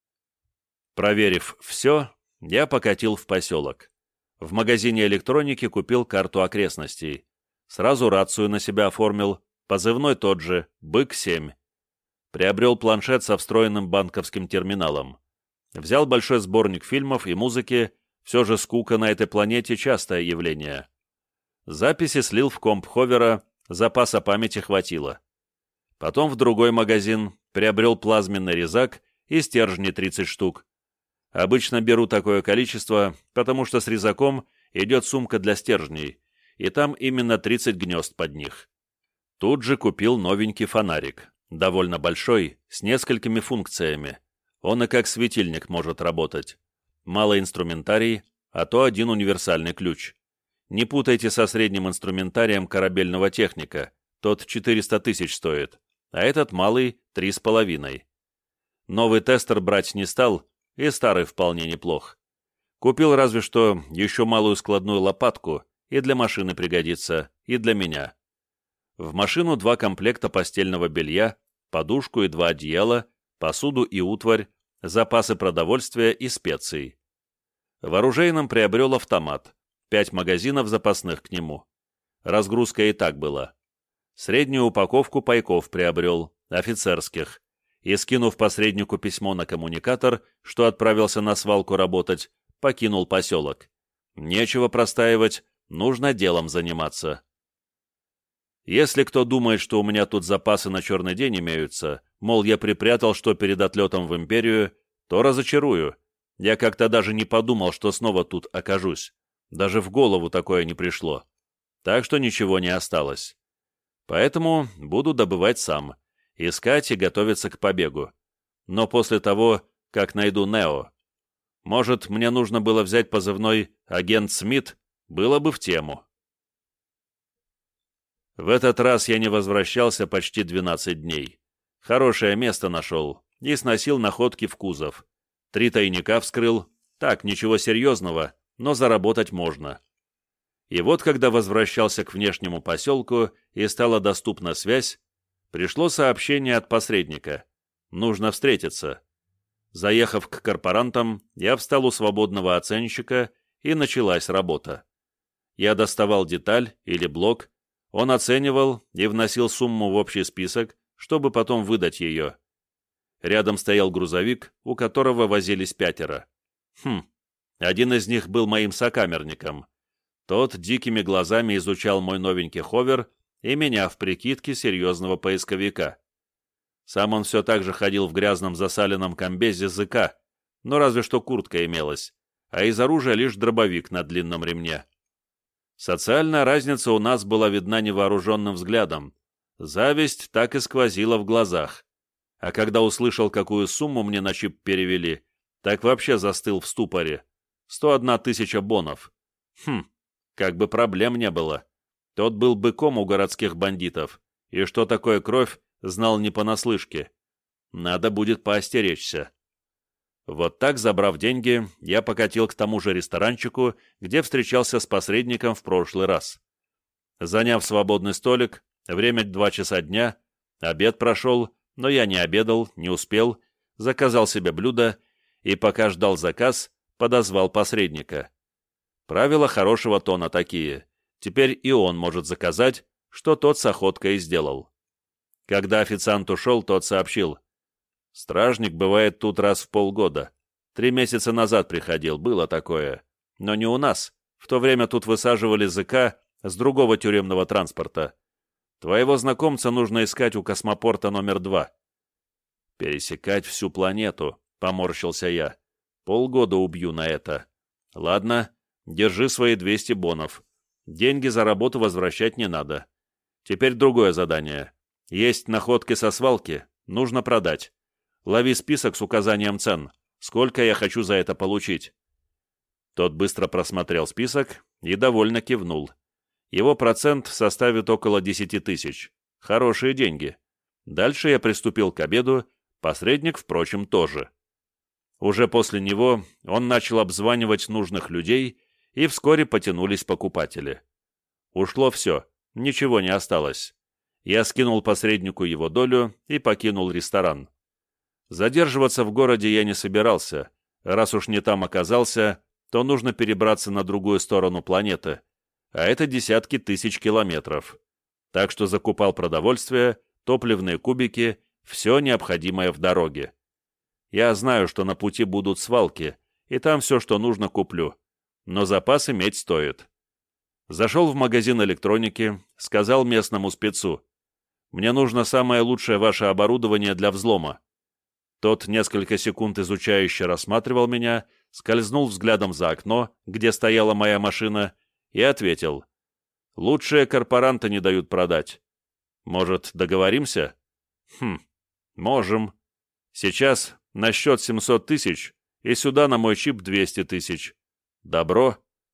Проверив все, я покатил в поселок. В магазине электроники купил карту окрестностей. Сразу рацию на себя оформил, позывной тот же, Бык семь. Приобрел планшет со встроенным банковским терминалом. Взял большой сборник фильмов и музыки, все же скука на этой планете частое явление. Записи слил в комп Ховера, запаса памяти хватило. Потом в другой магазин приобрел плазменный резак и стержни тридцать штук. Обычно беру такое количество, потому что с резаком идет сумка для стержней, и там именно тридцать гнезд под них. Тут же купил новенький фонарик, довольно большой, с несколькими функциями. Он и как светильник может работать. Мало инструментарий, а то один универсальный ключ. Не путайте со средним инструментарием корабельного техника, тот четыреста тысяч стоит, а этот малый — три с половиной. Новый тестер брать не стал, и старый вполне неплох. Купил разве что еще малую складную лопатку, и для машины пригодится, и для меня. В машину два комплекта постельного белья, подушку и два одеяла, посуду и утварь, запасы продовольствия и специй. В оружейном приобрел автомат, пять магазинов запасных к нему. Разгрузка и так была. Среднюю упаковку пайков приобрел, офицерских, и, скинув посреднику письмо на коммуникатор, что отправился на свалку работать, покинул поселок. Нечего простаивать, нужно делом заниматься. Если кто думает, что у меня тут запасы на черный день имеются, мол, я припрятал что перед отлетом в империю, то разочарую. Я как-то даже не подумал, что снова тут окажусь. Даже в голову такое не пришло. Так что ничего не осталось. Поэтому буду добывать сам, искать и готовиться к побегу. Но после того, как найду Нео. Может, мне нужно было взять позывной «Агент Смит», было бы в тему. В этот раз я не возвращался почти двенадцать дней. Хорошее место нашел и сносил находки в кузов. Три тайника вскрыл. Так, ничего серьезного, но заработать можно. И вот, когда возвращался к внешнему поселку и стала доступна связь, пришло сообщение от посредника. Нужно встретиться. Заехав к корпорантам, я встал у свободного оценщика, и началась работа. Я доставал деталь или блок, он оценивал и вносил сумму в общий список, чтобы потом выдать ее. Рядом стоял грузовик, у которого возились пятеро. Хм, один из них был моим сокамерником. Тот дикими глазами изучал мой новенький ховер и меня в прикидке серьезного поисковика. Сам он все так же ходил в грязном засаленном комбезе ЗК, но разве что куртка имелась, а из оружия лишь дробовик на длинном ремне. Социальная разница у нас была видна невооруженным взглядом. Зависть так и сквозила в глазах. А когда услышал, какую сумму мне на чип перевели, так вообще застыл в ступоре. сто одна тысяча бонов. Хм, как бы проблем не было. Тот был быком у городских бандитов, и что такое кровь, знал не понаслышке. Надо будет поостеречься. Вот так, забрав деньги, я покатил к тому же ресторанчику, где встречался с посредником в прошлый раз. Заняв свободный столик, время два часа дня, обед прошел, но я не обедал, не успел, заказал себе блюдо и, пока ждал заказ, подозвал посредника. Правила хорошего тона такие. Теперь и он может заказать, что тот с охоткой сделал. Когда официант ушел, тот сообщил: «Стражник бывает тут раз в полгода. Три месяца назад приходил, было такое. Но не у нас. В то время тут высаживали ЗК с другого тюремного транспорта. Твоего знакомца нужно искать у космопорта номер два. Пересекать всю планету, поморщился я. Полгода убью на это. Ладно, держи свои двести бонов. Деньги за работу возвращать не надо. Теперь другое задание. Есть находки со свалки, нужно продать. Лови список с указанием цен. Сколько я хочу за это получить? Тот быстро просмотрел список и довольно кивнул. Его процент составит около десяти тысяч. Хорошие деньги. Дальше я приступил к обеду, посредник, впрочем, тоже. Уже после него он начал обзванивать нужных людей, и вскоре потянулись покупатели. Ушло все, ничего не осталось. Я скинул посреднику его долю и покинул ресторан. Задерживаться в городе я не собирался. Раз уж не там оказался, то нужно перебраться на другую сторону планеты, а это десятки тысяч километров. Так что закупал продовольствие, топливные кубики, все необходимое в дороге. Я знаю, что на пути будут свалки, и там все, что нужно, куплю. Но запас иметь стоит. Зашел в магазин электроники, сказал местному спецу: «Мне нужно самое лучшее ваше оборудование для взлома». Тот несколько секунд изучающе рассматривал меня, скользнул взглядом за окно, где стояла моя машина, и ответил: «Лучшие корпоранты не дают продать. Может, договоримся?» «Хм, можем. Сейчас на счет семьсот тысяч, и сюда на мой чип двести тысяч. Добро?»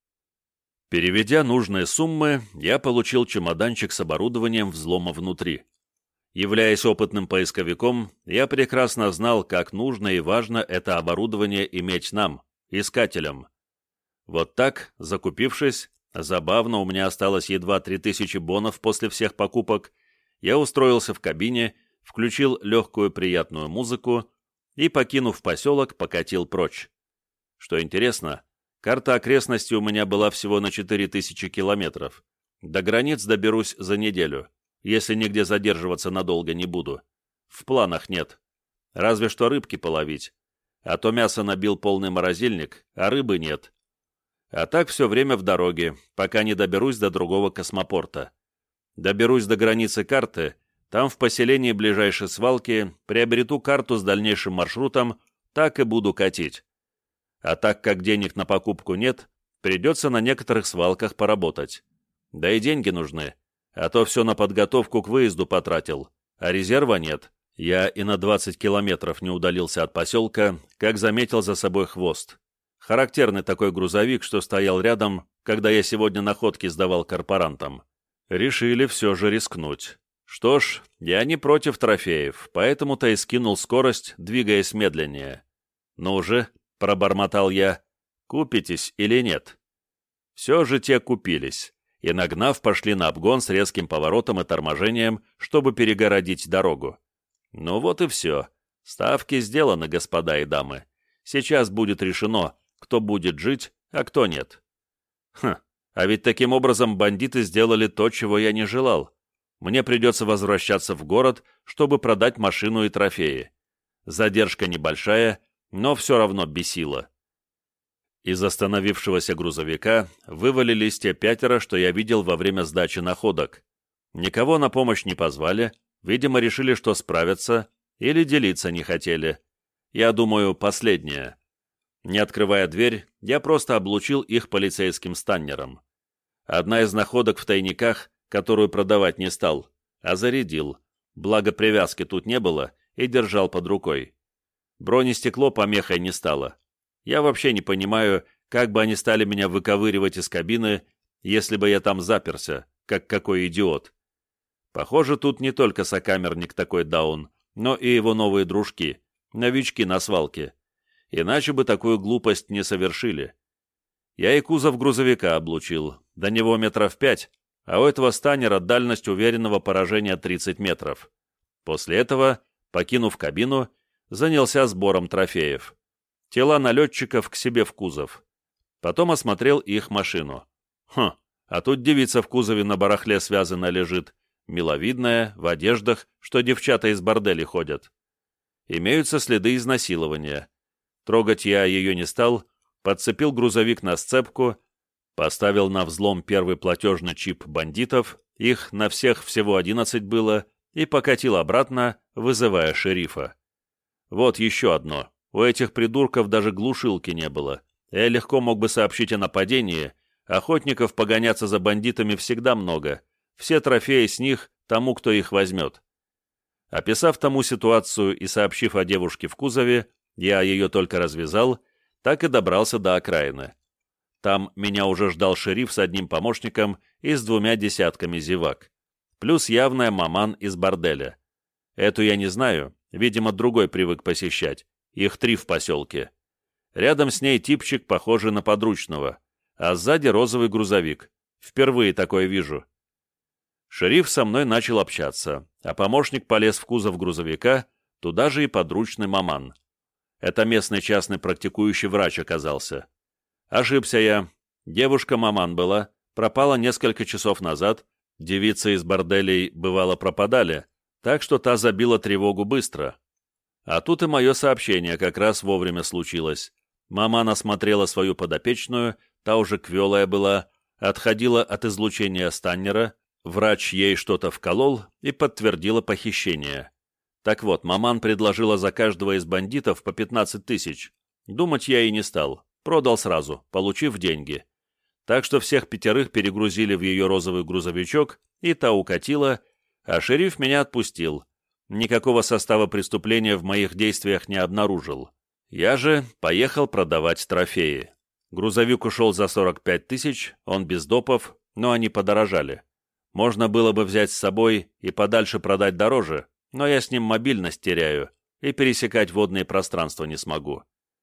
Переведя нужные суммы, я получил чемоданчик с оборудованием взлома внутри. Являясь опытным поисковиком, я прекрасно знал, как нужно и важно это оборудование иметь нам, искателям. Вот так, закупившись, забавно, у меня осталось едва три тысячи бонов после всех покупок, я устроился в кабине, включил легкую приятную музыку и, покинув поселок, покатил прочь. Что интересно, карта окрестностей у меня была всего на четыре тысячи километров. До границ доберусь за неделю, если нигде задерживаться надолго не буду. В планах нет. Разве что рыбки половить. А то мясо набил полный морозильник, а рыбы нет. А так все время в дороге, пока не доберусь до другого космопорта. Доберусь до границы карты, там в поселении ближайшей свалки приобрету карту с дальнейшим маршрутом, так и буду катить. А так как денег на покупку нет, придется на некоторых свалках поработать. Да и деньги нужны, а то все на подготовку к выезду потратил, а резерва нет. Я и на двадцать километров не удалился от поселка, как заметил за собой хвост. Характерный такой грузовик, что стоял рядом, когда я сегодня находки сдавал корпорантам. Решили все же рискнуть. Что ж, я не против трофеев, поэтому-то и скинул скорость, двигаясь медленнее. «Ну же», — пробормотал я, — «купитесь или нет?» Все же те купились, и, нагнав, пошли на обгон с резким поворотом и торможением, чтобы перегородить дорогу. Ну вот и все. Ставки сделаны, господа и дамы. Сейчас будет решено, кто будет жить, а кто нет. Хм, а ведь таким образом бандиты сделали то, чего я не желал. Мне придется возвращаться в город, чтобы продать машину и трофеи. Задержка небольшая, но все равно бесила. Из остановившегося грузовика вывалились те пятеро, что я видел во время сдачи находок. Никого на помощь не позвали, видимо, решили, что справятся, или делиться не хотели. Я думаю, последнее. Не открывая дверь, я просто облучил их полицейским станнером. Одна из находок в тайниках, которую продавать не стал, а зарядил, благо привязки тут не было, и держал под рукой. Бронестекло помехой не стало. Я вообще не понимаю, как бы они стали меня выковыривать из кабины, если бы я там заперся, как какой идиот. Похоже, тут не только сокамерник такой даун, но и его новые дружки, новички на свалке. Иначе бы такую глупость не совершили. Я и кузов грузовика облучил, до него метров пять, а у этого станера дальность уверенного поражения тридцать метров. После этого, покинув кабину, занялся сбором трофеев. Тела налетчиков к себе в кузов. Потом осмотрел их машину. Хм, а тут девица в кузове на барахле связанная лежит, миловидная, в одеждах, что девчата из борделей ходят. Имеются следы изнасилования. Трогать я ее не стал, подцепил грузовик на сцепку, поставил на взлом первый платежный чип бандитов, их на всех всего одиннадцать было, и покатил обратно, вызывая шерифа. Вот еще одно. У этих придурков даже глушилки не было. Я легко мог бы сообщить о нападении. Охотников погоняться за бандитами всегда много. Все трофеи с них тому, кто их возьмет. Описав тому ситуацию и сообщив о девушке в кузове, я ее только развязал, так и добрался до окраины. Там меня уже ждал шериф с одним помощником и с двумя десятками зевак. Плюс явная маман из борделя. Эту я не знаю, видимо, другой привык посещать. Их три в поселке. Рядом с ней типчик, похожий на подручного, а сзади розовый грузовик. Впервые такое вижу. Шериф со мной начал общаться, а помощник полез в кузов грузовика, туда же и подручный маман. Это местный частный практикующий врач оказался. Ошибся я. Девушка маман была, пропала несколько часов назад, девицы из борделей, бывало, пропадали, так что та забила тревогу быстро. А тут и мое сообщение как раз вовремя случилось. Маман осмотрела свою подопечную, та уже квелая была, отходила от излучения Станнера, врач ей что-то вколол и подтвердила похищение. Так вот, маман предложила за каждого из бандитов по пятнадцать тысяч. Думать я и не стал, продал сразу, получив деньги. Так что всех пятерых перегрузили в ее розовый грузовичок, и та укатила, а шериф меня отпустил. Никакого состава преступления в моих действиях не обнаружил. Я же поехал продавать трофеи. Грузовик ушел за сорок пять тысяч, он без допов, но они подорожали. Можно было бы взять с собой и подальше продать дороже, но я с ним мобильность теряю и пересекать водные пространства не смогу.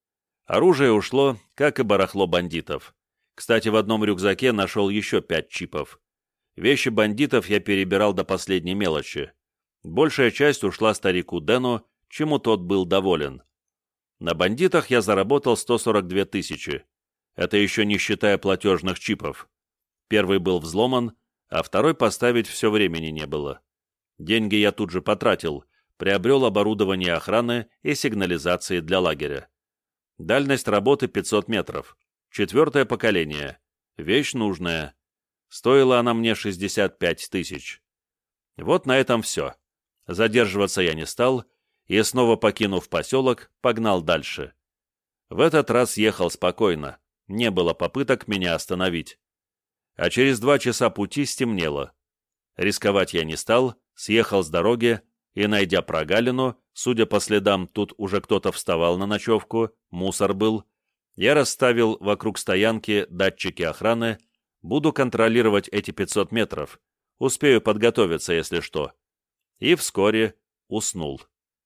Оружие ушло, как и барахло бандитов. Кстати, в одном рюкзаке нашел еще пять чипов. Вещи бандитов я перебирал до последней мелочи. Большая часть ушла старику Дэну, чему тот был доволен. На бандитах я заработал сто сорок две тысячи. Это еще не считая платежных чипов. Первый был взломан, а второй поставить все времени не было. Деньги я тут же потратил, приобрел оборудование охраны и сигнализации для лагеря. Дальность работы пятьсот метров. Четвертое поколение. Вещь нужная. Стоила она мне шестьдесят пять тысяч. Вот на этом все. Задерживаться я не стал, и, снова покинув поселок, погнал дальше. В этот раз ехал спокойно, не было попыток меня остановить. А через два часа пути стемнело. Рисковать я не стал, съехал с дороги и, найдя прогалину, судя по следам, тут уже кто-то вставал на ночевку, мусор был, я расставил вокруг стоянки датчики охраны, буду контролировать эти пятьсот метров, успею подготовиться, если что. И вскоре уснул.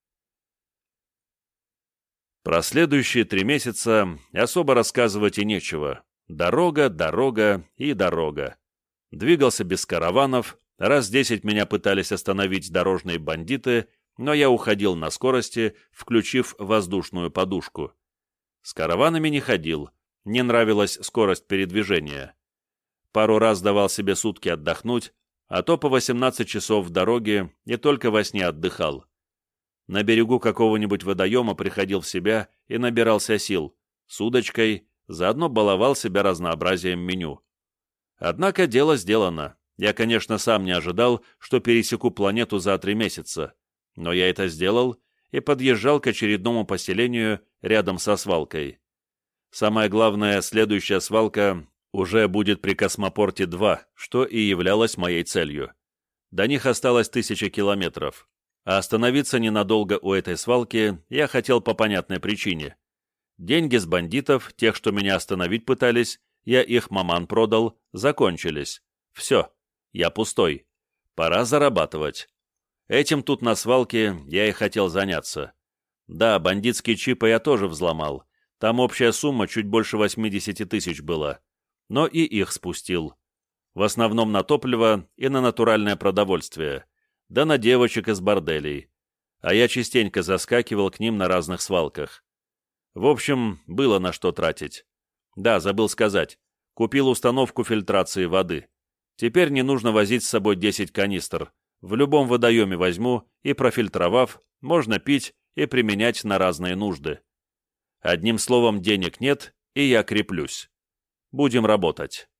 Про следующие три месяца особо рассказывать и нечего. Дорога, дорога и дорога. Двигался без караванов, раз десять меня пытались остановить дорожные бандиты, но я уходил на скорости, включив воздушную подушку. С караванами не ходил, не нравилась скорость передвижения. Пару раз давал себе сутки отдохнуть, а то по восемнадцать часов в дороге и только во сне отдыхал. На берегу какого-нибудь водоема приходил в себя и набирался сил, с удочкой, заодно баловал себя разнообразием меню. Однако дело сделано. Я, конечно, сам не ожидал, что пересеку планету за три месяца, но я это сделал и подъезжал к очередному поселению рядом со свалкой. Самое главное, следующая свалка уже будет при Космопорте два, что и являлось моей целью. До них осталось тысяча километров, а остановиться ненадолго у этой свалки я хотел по понятной причине. Деньги с бандитов, тех, что меня остановить пытались, я их маман продал, закончились. Все, я пустой. Пора зарабатывать. Этим тут на свалке я и хотел заняться. Да, бандитские чипы я тоже взломал. Там общая сумма чуть больше восьмидесяти тысяч была. Но и их спустил. В основном на топливо и на натуральное продовольствие. Да на девочек из борделей. А я частенько заскакивал к ним на разных свалках. В общем, было на что тратить. Да, забыл сказать. Купил установку фильтрации воды. Теперь не нужно возить с собой десять канистр. В любом водоеме возьму и, профильтровав, можно пить и применять на разные нужды. Одним словом, денег нет, и я креплюсь. Будем работать.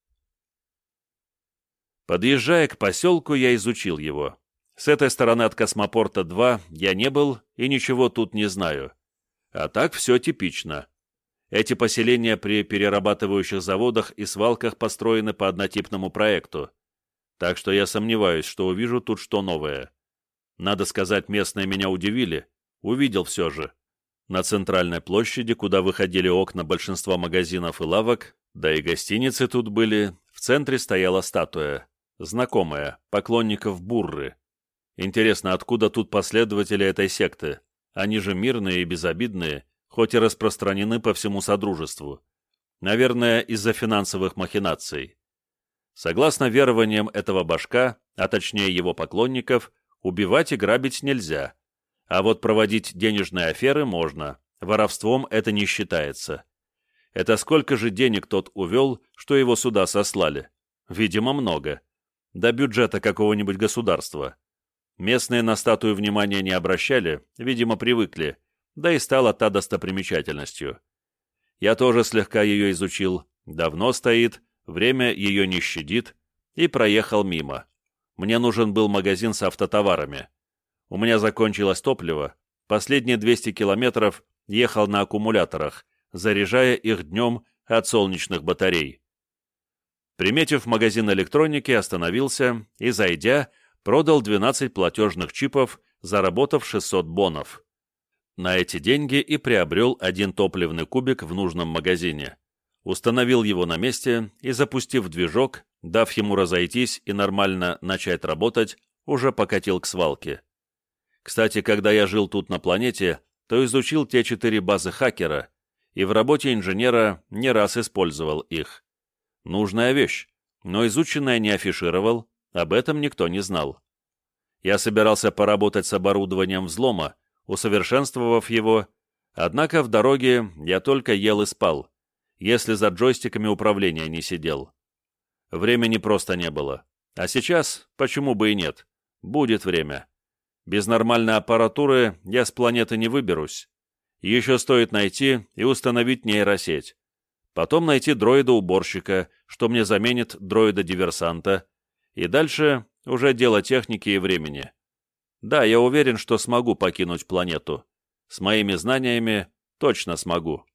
Подъезжая к поселку, я изучил его. С этой стороны от космопорта два я не был и ничего тут не знаю. А так все типично. Эти поселения при перерабатывающих заводах и свалках построены по однотипному проекту. Так что я сомневаюсь, что увижу тут что новое. Надо сказать, местные меня удивили. Увидел все же. На центральной площади, куда выходили окна большинства магазинов и лавок, да и гостиницы тут были, в центре стояла статуя. Знакомая, поклонников Бурры. Интересно, откуда тут последователи этой секты? Они же мирные и безобидные, хоть и распространены по всему Содружеству. Наверное, из-за финансовых махинаций. Согласно верованиям этого башка, а точнее его поклонников, убивать и грабить нельзя. А вот проводить денежные аферы можно, воровством это не считается. Это сколько же денег тот увел, что его сюда сослали? Видимо, много. До бюджета какого-нибудь государства. Местные на статую внимания не обращали, видимо, привыкли, да и стала та достопримечательностью. Я тоже слегка ее изучил, давно стоит, время ее не щадит, и проехал мимо. Мне нужен был магазин с автотоварами. У меня закончилось топливо, последние двести километров ехал на аккумуляторах, заряжая их днем от солнечных батарей. Приметив магазин электроники, остановился и, зайдя, продал двенадцать платежных чипов, заработав шестьсот бонов. На эти деньги и приобрел один топливный кубик в нужном магазине. Установил его на месте и, запустив движок, дав ему разойтись и нормально начать работать, уже покатил к свалке. Кстати, когда я жил тут на планете, то изучил те четыре базы хакера, и в работе инженера не раз использовал их. Нужная вещь, но изученная не афишировал, об этом никто не знал. Я собирался поработать с оборудованием взлома, усовершенствовав его, однако в дороге я только ел и спал, если за джойстиками управления не сидел. Времени просто не было. А сейчас, почему бы и нет, будет время. Без нормальной аппаратуры я с планеты не выберусь. Еще стоит найти и установить нейросеть. Потом найти дроида-уборщика, что мне заменит дроида-диверсанта, и дальше уже дело техники и времени. Да, я уверен, что смогу покинуть планету. С моими знаниями точно смогу.